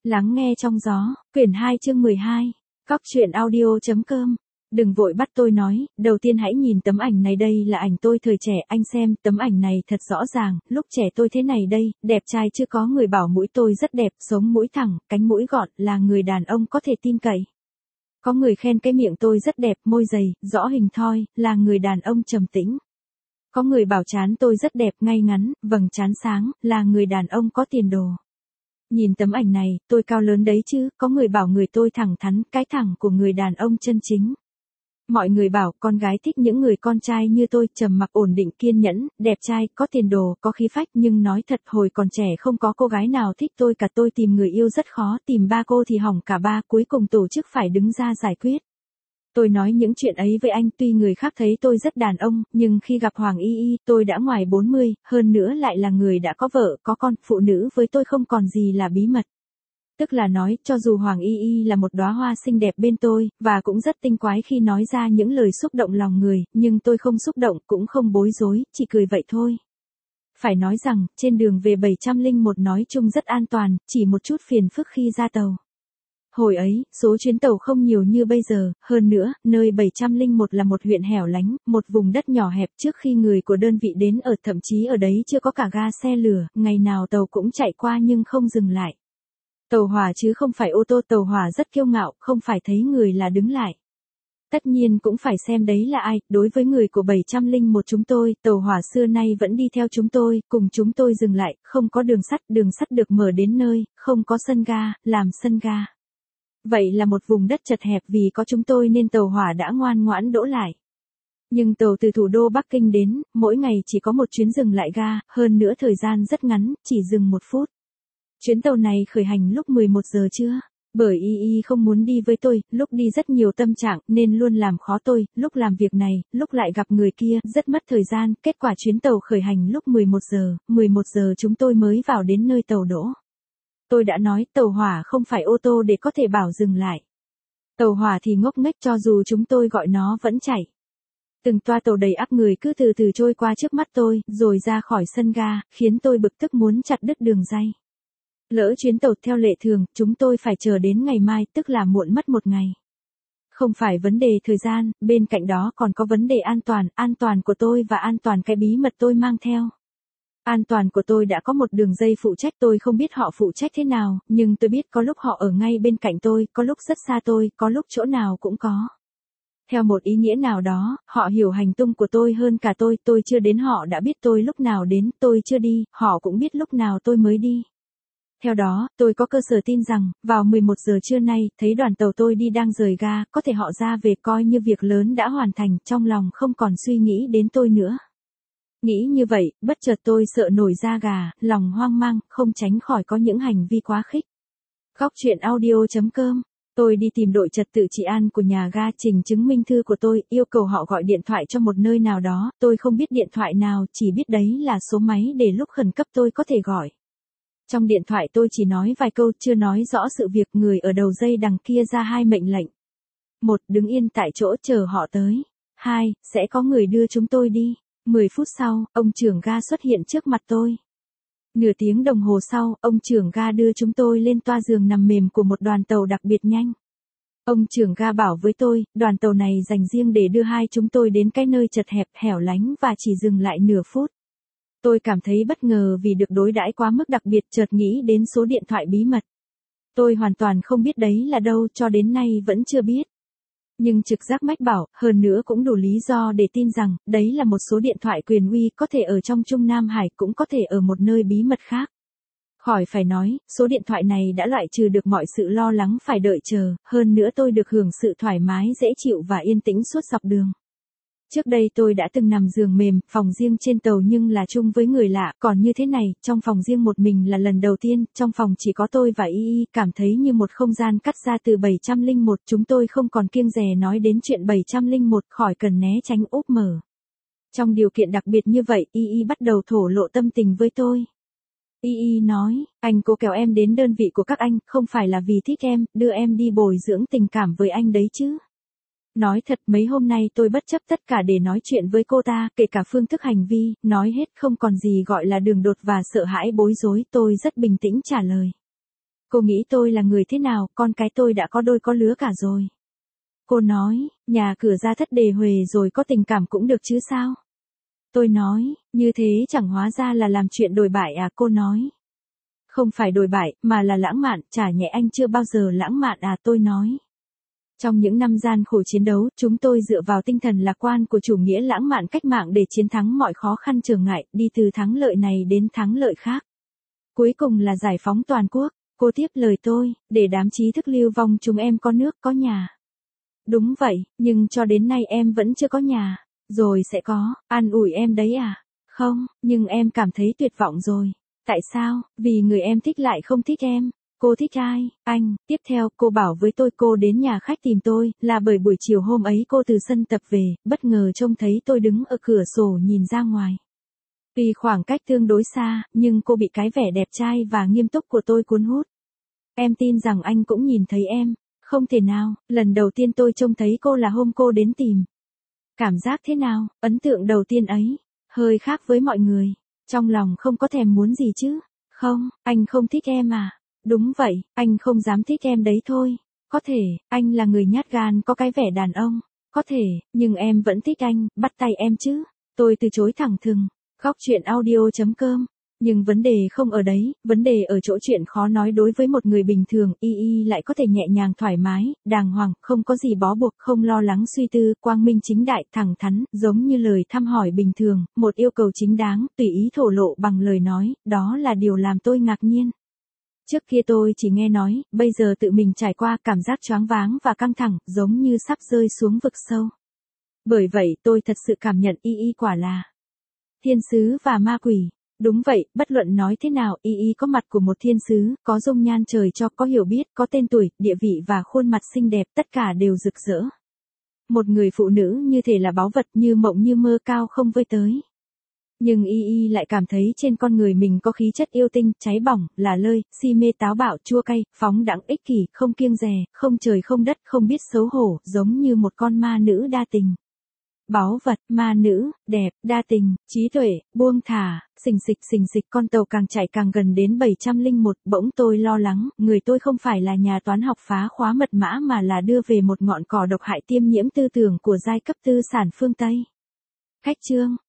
Lắng nghe trong gió, quyển 2 chương 12, Cóc truyện audio.com. Đừng vội bắt tôi nói, đầu tiên hãy nhìn tấm ảnh này, đây là ảnh tôi thời trẻ, anh xem, tấm ảnh này thật rõ ràng, lúc trẻ tôi thế này đây, đẹp trai chưa có người bảo mũi tôi rất đẹp, sống mũi thẳng, cánh mũi gọn, là người đàn ông có thể tin cậy. Có người khen cái miệng tôi rất đẹp, môi dày, rõ hình thoi, là người đàn ông trầm tĩnh. Có người bảo trán tôi rất đẹp, ngay ngắn, vầng trán sáng, là người đàn ông có tiền đồ. Nhìn tấm ảnh này, tôi cao lớn đấy chứ, có người bảo người tôi thẳng thắn, cái thẳng của người đàn ông chân chính. Mọi người bảo con gái thích những người con trai như tôi, trầm mặc ổn định kiên nhẫn, đẹp trai, có tiền đồ, có khí phách, nhưng nói thật hồi còn trẻ không có cô gái nào thích tôi cả, tôi tìm người yêu rất khó, tìm ba cô thì hỏng cả ba, cuối cùng tổ chức phải đứng ra giải quyết. Tôi nói những chuyện ấy với anh, tuy người khác thấy tôi rất đàn ông, nhưng khi gặp Hoàng Y Y, tôi đã ngoài 40, hơn nữa lại là người đã có vợ, có con, phụ nữ với tôi không còn gì là bí mật. Tức là nói, cho dù Hoàng Y Y là một đóa hoa xinh đẹp bên tôi, và cũng rất tinh quái khi nói ra những lời xúc động lòng người, nhưng tôi không xúc động, cũng không bối rối, chỉ cười vậy thôi. Phải nói rằng, trên đường về 701 nói chung rất an toàn, chỉ một chút phiền phức khi ra tàu. Hồi ấy, số chuyến tàu không nhiều như bây giờ, hơn nữa, nơi 701 là một huyện hẻo lánh, một vùng đất nhỏ hẹp, trước khi người của đơn vị đến ở, thậm chí ở đấy chưa có cả ga xe lửa, ngày nào tàu cũng chạy qua nhưng không dừng lại. Tàu hỏa chứ không phải ô tô, tàu hỏa rất kiêu ngạo, không phải thấy người là đứng lại. Tất nhiên cũng phải xem đấy là ai, đối với người của 701 chúng tôi, tàu hỏa xưa nay vẫn đi theo chúng tôi, cùng chúng tôi dừng lại, không có đường sắt được mở đến nơi, không có sân ga, làm sân ga. Vậy là một vùng đất chật hẹp, vì có chúng tôi nên tàu hỏa đã ngoan ngoãn đỗ lại. Nhưng tàu từ thủ đô Bắc Kinh đến, mỗi ngày chỉ có một chuyến dừng lại ga, hơn nữa thời gian rất ngắn, chỉ dừng 1 phút. Chuyến tàu này khởi hành lúc 11 giờ trưa. Bởi Y Y không muốn đi với tôi, lúc đi rất nhiều tâm trạng, nên luôn làm khó tôi, lúc làm việc này, lúc lại gặp người kia, rất mất thời gian, kết quả chuyến tàu khởi hành lúc 11 giờ chúng tôi mới vào đến nơi tàu đỗ. Tôi đã nói, tàu hỏa không phải ô tô để có thể bảo dừng lại. Tàu hỏa thì ngốc nghếch, cho dù chúng tôi gọi nó vẫn chạy. Từng toa tàu đầy ắp người cứ từ từ trôi qua trước mắt tôi, rồi ra khỏi sân ga, khiến tôi bực tức muốn chặt đứt đường ray. Lỡ chuyến tàu theo lệ thường, chúng tôi phải chờ đến ngày mai, tức là muộn mất 1 ngày. Không phải vấn đề thời gian, bên cạnh đó còn có vấn đề an toàn của tôi và an toàn cái bí mật tôi mang theo. An toàn của tôi đã có một đường dây phụ trách, tôi không biết họ phụ trách thế nào, nhưng tôi biết có lúc họ ở ngay bên cạnh tôi, có lúc rất xa tôi, có lúc chỗ nào cũng có. Theo một ý nghĩa nào đó, họ hiểu hành tung của tôi hơn cả tôi chưa đến họ đã biết tôi lúc nào đến, tôi chưa đi, họ cũng biết lúc nào tôi mới đi. Theo đó, tôi có cơ sở tin rằng, vào 11 giờ trưa nay, thấy đoàn tàu tôi đi đang rời ga, có thể họ ra về coi như việc lớn đã hoàn thành, trong lòng không còn suy nghĩ đến tôi nữa. Nghĩ như vậy, bất chợt tôi sợ nổi da gà, lòng hoang mang, không tránh khỏi có những hành vi quá khích. Cóc truyện audio.com. Tôi đi tìm đội trật tự trị an của nhà ga, trình chứng minh thư của tôi, yêu cầu họ gọi điện thoại cho một nơi nào đó, tôi không biết điện thoại nào, chỉ biết đấy là số máy để lúc khẩn cấp tôi có thể gọi. Trong điện thoại tôi chỉ nói vài câu, chưa nói rõ sự việc, người ở đầu dây đằng kia ra 2 mệnh lệnh. 1. Đứng yên tại chỗ chờ họ tới. 2. Sẽ có người đưa chúng tôi đi. 10 phút sau, ông trưởng ga xuất hiện trước mặt tôi. Nửa tiếng đồng hồ sau, ông trưởng ga đưa chúng tôi lên toa giường nằm mềm của một đoàn tàu đặc biệt nhanh. Ông trưởng ga bảo với tôi, đoàn tàu này dành riêng để đưa hai chúng tôi đến cái nơi chật hẹp, hẻo lánh và chỉ dừng lại nửa phút. Tôi cảm thấy bất ngờ vì được đối đãi quá mức đặc biệt, chợt nghĩ đến số điện thoại bí mật. Tôi hoàn toàn không biết đấy là đâu, cho đến nay vẫn chưa biết. Nhưng trực giác mách bảo, hơn nữa cũng đủ lý do để tin rằng, đấy là một số điện thoại quyền uy, có thể ở trong Trung Nam Hải, cũng có thể ở một nơi bí mật khác. Khỏi phải nói, số điện thoại này đã loại trừ được mọi sự lo lắng phải đợi chờ, hơn nữa tôi được hưởng sự thoải mái dễ chịu và yên tĩnh suốt dọc đường. Trước đây tôi đã từng nằm giường mềm, phòng riêng trên tàu nhưng là chung với người lạ, còn như thế này, trong phòng riêng một mình là lần đầu tiên, trong phòng chỉ có tôi và Y Y, cảm thấy như một không gian cắt ra từ 701, chúng tôi không còn kiêng dè nói đến chuyện 701, khỏi cần né tránh úp mở. Trong điều kiện đặc biệt như vậy, Y Y bắt đầu thổ lộ tâm tình với tôi. Y Y nói, anh cố kéo em đến đơn vị của các anh, không phải là vì thích em, đưa em đi bồi dưỡng tình cảm với anh đấy chứ. Nói thật, mấy hôm nay tôi bất chấp tất cả để nói chuyện với cô ta, kể cả phương thức hành vi, nói hết không còn gì gọi là đường đột và sợ hãi bối rối, tôi rất bình tĩnh trả lời. Cô nghĩ tôi là người thế nào, con cái tôi đã có đôi có lứa cả rồi. Cô nói, nhà cửa ra thất đề huề rồi có tình cảm cũng được chứ sao? Tôi nói, như thế chẳng hóa ra là làm chuyện đồi bại à? Cô nói, không phải đồi bại, mà là lãng mạn, chả nhẽ anh chưa bao giờ lãng mạn à? Tôi nói. Trong những năm gian khổ chiến đấu, chúng tôi dựa vào tinh thần lạc quan của chủ nghĩa lãng mạn cách mạng để chiến thắng mọi khó khăn trở ngại, đi từ thắng lợi này đến thắng lợi khác. Cuối cùng là giải phóng toàn quốc. Cô tiếp lời tôi, để đám trí thức lưu vong chúng em có nước có nhà. Đúng vậy, nhưng cho đến nay em vẫn chưa có nhà. Rồi sẽ có, an ủi em đấy à? Không, nhưng em cảm thấy tuyệt vọng rồi. Tại sao? Vì người em thích lại không thích em. Cô thích ai? Anh. Tiếp theo cô bảo với tôi cô đến nhà khách tìm tôi, là bởi buổi chiều hôm ấy cô từ sân tập về, bất ngờ trông thấy tôi đứng ở cửa sổ nhìn ra ngoài. Vì khoảng cách tương đối xa, nhưng cô bị cái vẻ đẹp trai và nghiêm túc của tôi cuốn hút. Em tin rằng anh cũng nhìn thấy em. Không thể nào, lần đầu tiên tôi trông thấy cô là hôm cô đến tìm. Cảm giác thế nào? Ấn tượng đầu tiên ấy, hơi khác với mọi người. Trong lòng không có thèm muốn gì chứ? Không, anh không thích em à? Đúng vậy, anh không dám thích em đấy thôi. Có thể, anh là người nhát gan có cái vẻ đàn ông. Có thể, nhưng em vẫn thích anh, bắt tay em chứ. Tôi từ chối thẳng thừng. Góc chuyện audio.com. Nhưng vấn đề không ở đấy, vấn đề ở chỗ chuyện khó nói đối với một người bình thường, y lại có thể nhẹ nhàng thoải mái, đàng hoàng, không có gì bó buộc, không lo lắng suy tư, quang minh chính đại, thẳng thắn, giống như lời thăm hỏi bình thường, một yêu cầu chính đáng, tùy ý thổ lộ bằng lời nói, đó là điều làm tôi ngạc nhiên. Trước kia tôi chỉ nghe nói, bây giờ tự mình trải qua cảm giác choáng váng và căng thẳng, giống như sắp rơi xuống vực sâu. Bởi vậy tôi thật sự cảm nhận y quả là thiên sứ và ma quỷ. Đúng vậy, bất luận nói thế nào, y có mặt của một thiên sứ, có dung nhan trời cho, có hiểu biết, có tên tuổi, địa vị và khuôn mặt xinh đẹp, tất cả đều rực rỡ. Một người phụ nữ như thể là báu vật, như mộng như mơ cao không với tới. Nhưng y lại cảm thấy trên con người mình có khí chất yêu tinh, cháy bỏng, là lơi, si mê táo bạo, chua cay, phóng đãng ích kỷ, không kiêng dè, không trời không đất, không biết xấu hổ, giống như một con ma nữ đa tình. Báu vật, ma nữ, đẹp, đa tình, trí tuệ, buông thả, xình xịch con tàu càng chạy càng gần đến 701, bỗng tôi lo lắng, người tôi không phải là nhà toán học phá khóa mật mã mà là đưa về một ngọn cỏ độc hại tiêm nhiễm tư tưởng của giai cấp tư sản phương Tây. Khách chương.